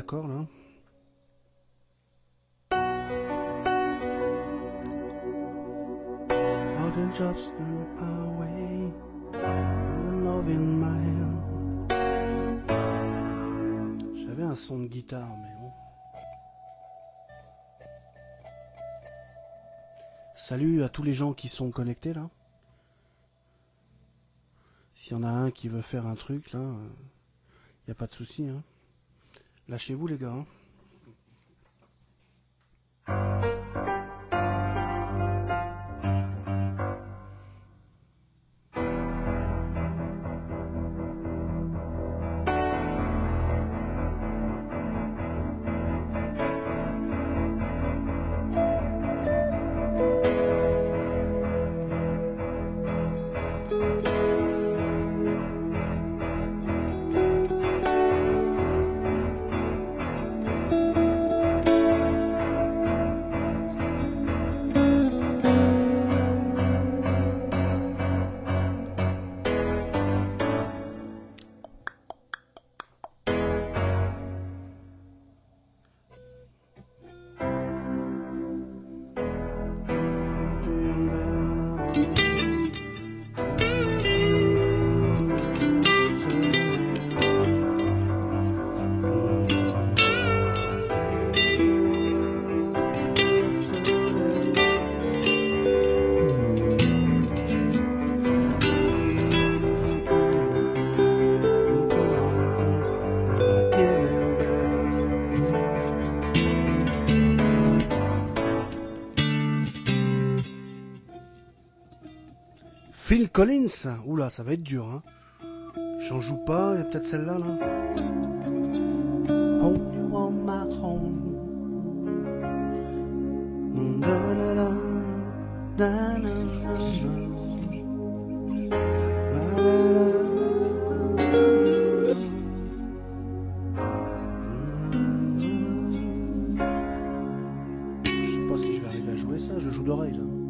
d'accord là. I can just turn away with love in my hand. J'avais un son de guitare, mais bon. Salut à tous les gens qui sont connectés là. S'il y en a un qui veut faire un truc là, y a pas de souci. Hein. Lâchez-vous les gars. Hein. Phil Collins, oula, ça va être dur, hein. J'en joue pas, il y a peut-être celle-là, là. Home, you want my home. Da, da, da, da, da, da, da. Je sais pas si je vais arriver à jouer ça, je joue d'oreille, là.